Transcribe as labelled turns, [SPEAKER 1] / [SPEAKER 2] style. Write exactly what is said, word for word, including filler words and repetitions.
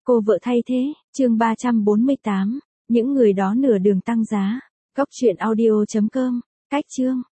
[SPEAKER 1] Cô vợ thay thế, chương ba trăm bốn mươi tám, những người đó nửa đường tăng giá. Góc truyện audio chấm com, cách chương.